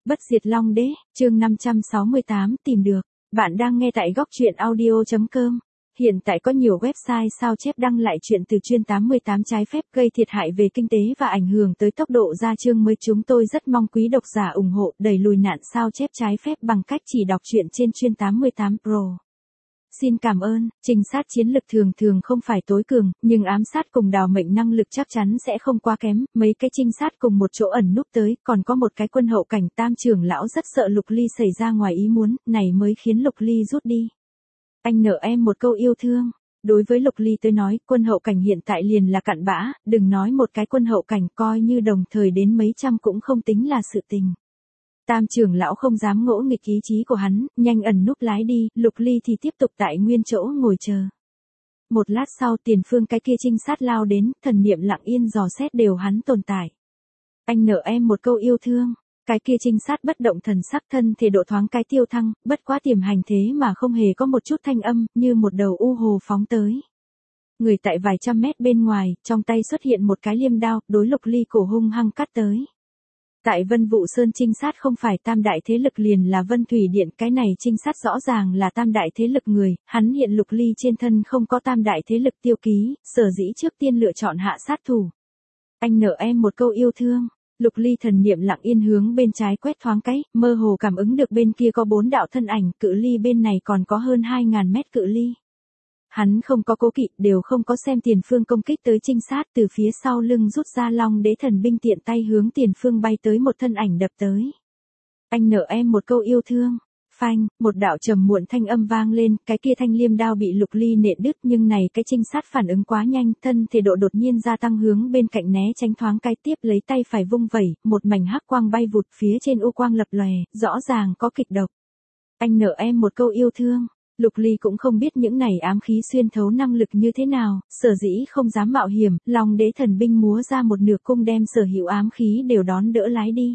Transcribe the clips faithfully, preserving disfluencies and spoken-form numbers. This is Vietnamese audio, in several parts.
Bất diệt Long Đế, chương năm trăm sáu mươi tám tìm được. Bạn đang nghe tại góc truyện audio chấm com. Hiện tại có nhiều website sao chép đăng lại chuyện từ chuyên tám mươi tám trái phép gây thiệt hại về kinh tế và ảnh hưởng tới tốc độ ra chương mới. Chúng tôi rất mong quý độc giả ủng hộ đẩy lùi nạn sao chép trái phép bằng cách chỉ đọc truyện trên chuyên tám mươi tám Pro. Xin cảm ơn. Trinh sát chiến lực thường thường không phải tối cường, nhưng ám sát cùng đào mệnh năng lực chắc chắn sẽ không quá kém. Mấy cái trinh sát cùng một chỗ ẩn núp tới, còn có một cái quân hậu cảnh. Tam trưởng lão rất sợ Lục Ly xảy ra ngoài ý muốn, này mới khiến Lục Ly rút đi. Anh nợ em một câu yêu thương. Đối với Lục Ly tới nói, quân hậu cảnh hiện tại liền là cặn bã, đừng nói một cái quân hậu cảnh, coi như đồng thời đến mấy trăm cũng không tính là sự tình. Tam trưởng lão không dám ngỗ nghịch ý chí của hắn, nhanh ẩn núp lái đi. Lục Ly thì tiếp tục tại nguyên chỗ ngồi chờ. Một lát sau, tiền phương cái kia trinh sát lao đến, thần niệm lặng yên dò xét đều hắn tồn tại. Anh nợ em một câu yêu thương. Cái kia trinh sát bất động thần sắc, thân thể độ thoáng cái tiêu thăng, bất quá tiềm hành thế mà không hề có một chút thanh âm, như một đầu u hồ phóng tới. Người tại vài trăm mét bên ngoài, trong tay xuất hiện một cái liêm đao, đối Lục Ly cổ hung hăng cắt tới. Tại Vân Vũ Sơn trinh sát không phải tam đại thế lực liền là Vân Thủy Điện, cái này trinh sát rõ ràng là tam đại thế lực người, hắn hiện Lục Ly trên thân không có tam đại thế lực tiêu ký, sở dĩ trước tiên lựa chọn hạ sát thủ. Anh nợ em một câu yêu thương. Lục Ly thần niệm lặng yên hướng bên trái quét thoáng cái, mơ hồ cảm ứng được bên kia có bốn đạo thân ảnh, cự ly bên này còn có hơn hai ngàn mét cự ly. Hắn không có cố kỵ, đều không có xem tiền phương công kích tới trinh sát, từ phía sau lưng rút ra Long Đế thần binh tiện tay hướng tiền phương bay tới một thân ảnh đập tới. Anh nợ em một câu yêu thương. Phanh, một đạo trầm muộn thanh âm vang lên, cái kia thanh liêm đao bị Lục Ly nện đứt, nhưng này cái trinh sát phản ứng quá nhanh, thân thể độ đột nhiên gia tăng hướng bên cạnh né tránh thoáng cái, tiếp lấy tay phải vung vẩy, một mảnh hắc quang bay vụt, phía trên u quang lập lòe, rõ ràng có kịch độc. Anh nợ em một câu yêu thương. Lục Ly cũng không biết những này ám khí xuyên thấu năng lực như thế nào, sở dĩ không dám mạo hiểm, Long Đế thần binh múa ra một nửa cung đem sở hữu ám khí đều đón đỡ lái đi.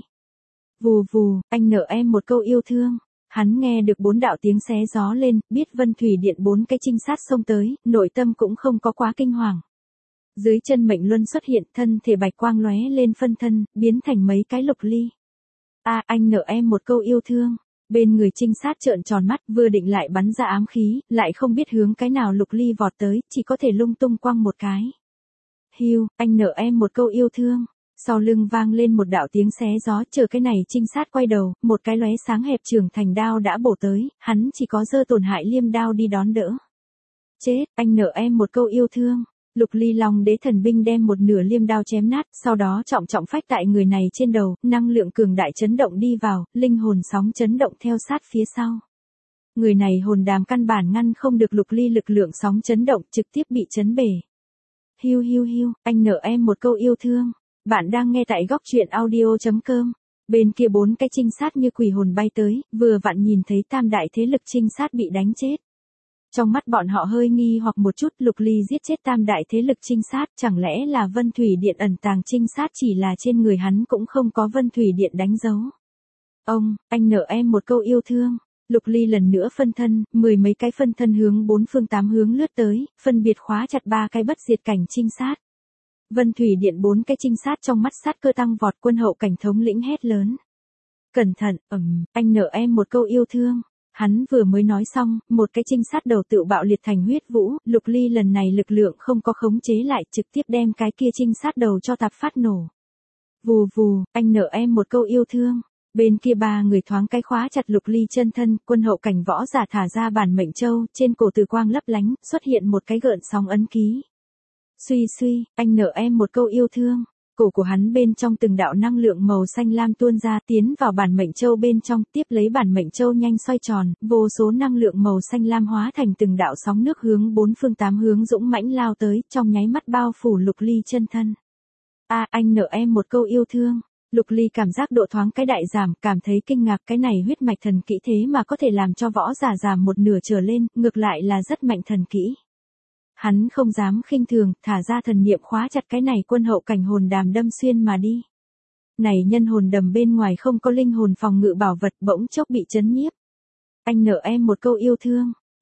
Vù vù, anh nợ em một câu yêu thương. Hắn nghe được bốn đạo tiếng xé gió lên, biết Vân Thủy Điện bốn cái trinh sát xông tới, nội tâm cũng không có quá kinh hoàng. Dưới chân mệnh luân xuất hiện, thân thể bạch quang lóe lên phân thân, biến thành mấy cái Lục Ly. A, à, anh nợ em một câu yêu thương. Bên người trinh sát trợn tròn mắt, vừa định lại bắn ra ám khí, lại không biết hướng cái nào Lục Ly vọt tới, chỉ có thể lung tung quăng một cái. Hiu, anh nợ em một câu yêu thương. Sau lưng vang lên một đạo tiếng xé gió, chờ cái này trinh sát quay đầu, một cái lóe sáng hẹp trường thành đao đã bổ tới, hắn chỉ có giơ tổn hại liêm đao đi đón đỡ. Chết, anh nợ em một câu yêu thương. Lục Ly Long Đế thần binh đem một nửa liêm đao chém nát, sau đó trọng trọng phách tại người này trên đầu, năng lượng cường đại chấn động đi vào, linh hồn sóng chấn động theo sát phía sau. Người này hồn đàm căn bản ngăn không được Lục Ly lực lượng sóng chấn động, trực tiếp bị chấn bể. Hiu hiu hiu, anh nợ em một câu yêu thương. Bạn đang nghe tại góc truyện audio chấm com. Bên kia bốn cái trinh sát như quỷ hồn bay tới, vừa vặn nhìn thấy tam đại thế lực trinh sát bị đánh chết. Trong mắt bọn họ hơi nghi hoặc một chút, Lục Ly giết chết tam đại thế lực trinh sát, chẳng lẽ là Vân Thủy Điện ẩn tàng trinh sát, chỉ là trên người hắn cũng không có Vân Thủy Điện đánh dấu. Ông, anh nợ em một câu yêu thương. Lục Ly lần nữa phân thân, mười mấy cái phân thân hướng bốn phương tám hướng lướt tới, phân biệt khóa chặt ba cái bất diệt cảnh trinh sát. Vân Thủy Điện bốn cái trinh sát trong mắt sát cơ tăng vọt, quân hậu cảnh thống lĩnh hét lớn. Cẩn thận, ầm, anh nợ em một câu yêu thương. Hắn vừa mới nói xong, một cái trinh sát đầu tự bạo liệt thành huyết vũ, Lục Ly lần này lực lượng không có khống chế lại, trực tiếp đem cái kia trinh sát đầu cho tạp phát nổ. Vù vù, anh nợ em một câu yêu thương. Bên kia ba người thoáng cái khóa chặt Lục Ly chân thân, quân hậu cảnh võ giả thả ra bản mệnh châu, trên cổ từ quang lấp lánh, xuất hiện một cái gợn sóng ấn ký. Suy suy, anh nợ em một câu yêu thương. Cổ của hắn bên trong từng đạo năng lượng màu xanh lam tuôn ra, tiến vào bản mệnh châu bên trong, tiếp lấy bản mệnh châu nhanh xoay tròn, vô số năng lượng màu xanh lam hóa thành từng đạo sóng nước hướng bốn phương tám hướng dũng mãnh lao tới, trong nháy mắt bao phủ Lục Ly chân thân. A, à, anh nợ em một câu yêu thương. Lục Ly cảm giác độ thoáng cái đại giảm, cảm thấy kinh ngạc, cái này huyết mạch thần kỹ thế mà có thể làm cho võ giả giảm một nửa trở lên, ngược lại là rất mạnh thần kỹ. Hắn không dám khinh thường, thả ra thần niệm khóa chặt cái này quân hậu cảnh hồn đàm đâm xuyên mà đi. Này nhân hồn đầm bên ngoài không có linh hồn phòng ngự bảo vật, bỗng chốc bị chấn nhiếp. Anh nợ em một câu yêu thương.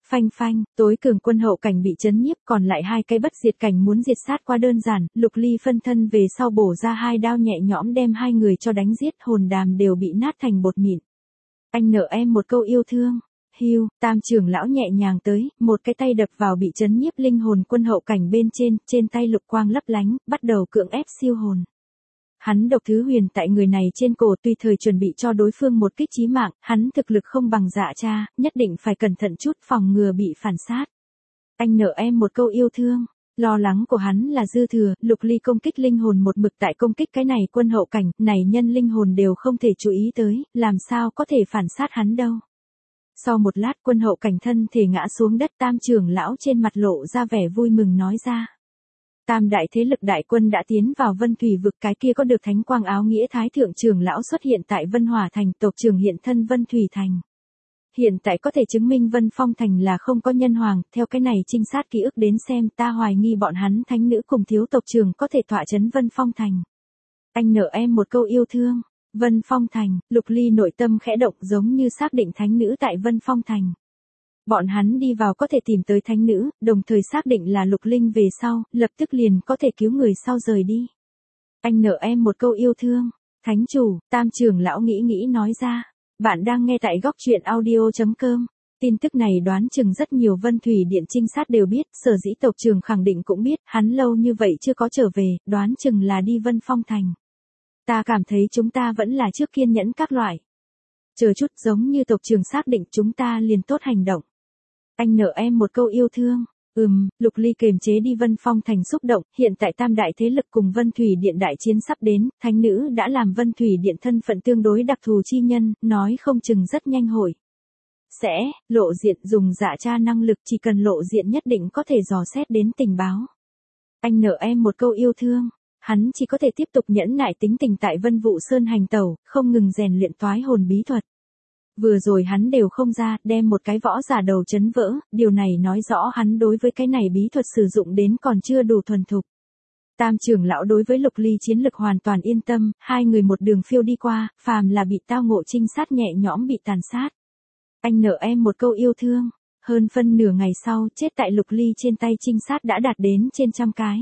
Phanh phanh, tối cường quân hậu cảnh bị chấn nhiếp, còn lại hai cái bất diệt cảnh muốn diệt sát qua đơn giản, Lục Ly phân thân về sau bổ ra hai đao nhẹ nhõm đem hai người cho đánh giết, hồn đàm đều bị nát thành bột mịn. Anh nợ em một câu yêu thương. Hiu, Tam trưởng lão nhẹ nhàng tới, một cái tay đập vào bị chấn nhiếp linh hồn quân hậu cảnh bên trên, trên tay lục quang lấp lánh, bắt đầu cưỡng ép siêu hồn. Hắn độc thứ huyền tại người này trên cổ, tùy thời chuẩn bị cho đối phương một kích chí mạng, hắn thực lực không bằng Dạ Cha, nhất định phải cẩn thận chút phòng ngừa bị phản sát. Anh nợ em một câu yêu thương. Lo lắng của hắn là dư thừa, Lục Ly công kích linh hồn một mực tại công kích cái này quân hậu cảnh, này nhân linh hồn đều không thể chú ý tới, làm sao có thể phản sát hắn đâu. Sau một lát quân hậu cảnh thân thể ngã xuống đất, Tam trưởng lão trên mặt lộ ra vẻ vui mừng nói ra. Tam đại thế lực đại quân đã tiến vào Vân Thủy vực, cái kia có được thánh quang áo nghĩa thái thượng trưởng lão xuất hiện tại Vân Hỏa thành, tộc trưởng hiện thân Vân Thủy thành. Hiện tại có thể chứng minh Vân Phong thành là không có nhân hoàng, theo cái này trinh sát ký ức đến xem, ta hoài nghi bọn hắn thánh nữ cùng thiếu tộc trưởng có thể tọa chấn Vân Phong thành. Anh nợ em một câu yêu thương. Vân Phong thành, Lục Ly nội tâm khẽ động, giống như xác định thánh nữ tại Vân Phong thành. Bọn hắn đi vào có thể tìm tới thánh nữ, đồng thời xác định là Lục Linh về sau, lập tức liền có thể cứu người sau rời đi. Anh nợ em một câu yêu thương. Thánh chủ, Tam trưởng lão nghĩ nghĩ nói ra. Bạn đang nghe tại góc truyện audio chấm com. Tin tức này đoán chừng rất nhiều Vân Thủy Điện trinh sát đều biết, sở dĩ tộc trưởng khẳng định cũng biết, hắn lâu như vậy chưa có trở về, đoán chừng là đi Vân Phong thành. Ta cảm thấy chúng ta vẫn là trước kiên nhẫn các loại. Chờ chút, giống như tộc trưởng xác định, chúng ta liền tốt hành động. Anh nợ em một câu yêu thương. Ừm, Lục Ly kiềm chế đi Vân Phong thành xúc động, hiện tại tam đại thế lực cùng Vân Thủy Điện đại chiến sắp đến, thánh nữ đã làm Vân Thủy Điện thân phận tương đối đặc thù chi nhân, nói không chừng rất nhanh hội. Sẽ, lộ diện dùng Dạ Cha năng lực, chỉ cần lộ diện nhất định có thể dò xét đến tình báo. Anh nợ em một câu yêu thương. Hắn chỉ có thể tiếp tục nhẫn nại tính tình tại Vân Vũ Sơn hành tẩu, không ngừng rèn luyện toái hồn bí thuật. Vừa rồi hắn đều không ra, đem một cái võ giả đầu chấn vỡ, điều này nói rõ hắn đối với cái này bí thuật sử dụng đến còn chưa đủ thuần thục. Tam trưởng lão đối với Lục Ly chiến lực hoàn toàn yên tâm, hai người một đường phiêu đi qua, phàm là bị tao ngộ trinh sát nhẹ nhõm bị tàn sát. Anh nợ em một câu yêu thương. Hơn phân nửa ngày sau, chết tại Lục Ly trên tay trinh sát đã đạt đến trên trăm cái.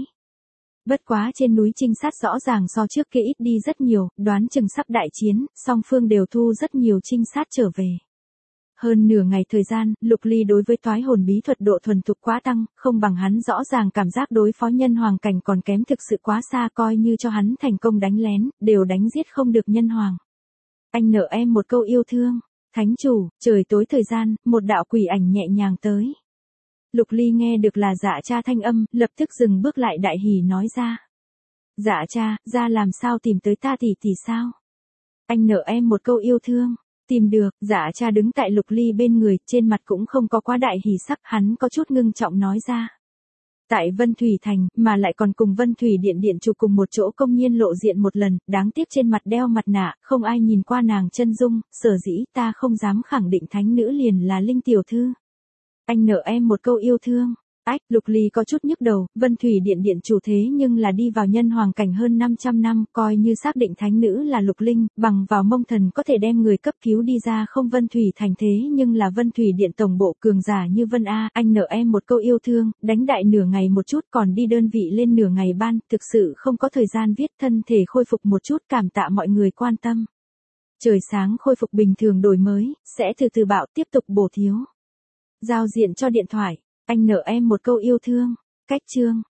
Bất quá trên núi trinh sát rõ ràng so trước kia ít đi rất nhiều, đoán chừng sắp đại chiến, song phương đều thu rất nhiều trinh sát trở về. Hơn nửa ngày thời gian, Lục Ly đối với toái hồn bí thuật độ thuần thục quá tăng, không bằng hắn rõ ràng cảm giác đối phó nhân hoàng cảnh còn kém thực sự quá xa, coi như cho hắn thành công đánh lén, đều đánh giết không được nhân hoàng. Anh nợ em một câu yêu thương. Thánh chủ, trời tối thời gian, một đạo quỷ ảnh nhẹ nhàng tới. Lục Ly nghe được là Dạ Cha thanh âm, lập tức dừng bước lại đại hỉ nói ra. Dạ Cha, ra làm sao tìm tới ta tỷ tỷ sao? Anh nợ em một câu yêu thương. Tìm được, Dạ Cha đứng tại Lục Ly bên người, trên mặt cũng không có quá đại hỉ sắc, hắn có chút ngưng trọng nói ra. Tại Vân Thủy Thành, mà lại còn cùng Vân Thủy Điện điện chủ cùng một chỗ công nhiên lộ diện một lần, đáng tiếc trên mặt đeo mặt nạ, không ai nhìn qua nàng chân dung, sở dĩ ta không dám khẳng định thánh nữ liền là Linh tiểu thư. Anh nợ em một câu yêu thương. Ách, Lục Ly có chút nhức đầu, Vân Thủy Điện điện chủ thế nhưng là đi vào nhân hoàng cảnh hơn năm trăm năm, coi như xác định thánh nữ là Lục Linh, bằng vào mông thần có thể đem người cấp cứu đi ra không Vân Thủy Thành thế nhưng là Vân Thủy Điện tổng bộ cường giả như Vân A, anh nợ em một câu yêu thương, đánh đại nửa ngày một chút còn đi đơn vị lên nửa ngày ban, thực sự không có thời gian viết, thân thể khôi phục một chút, cảm tạ mọi người quan tâm. Trời sáng khôi phục bình thường đổi mới, sẽ từ từ bạo tiếp tục bổ thiếu. Giao diện cho điện thoại. Anh nợ em một câu yêu thương. Cách chương.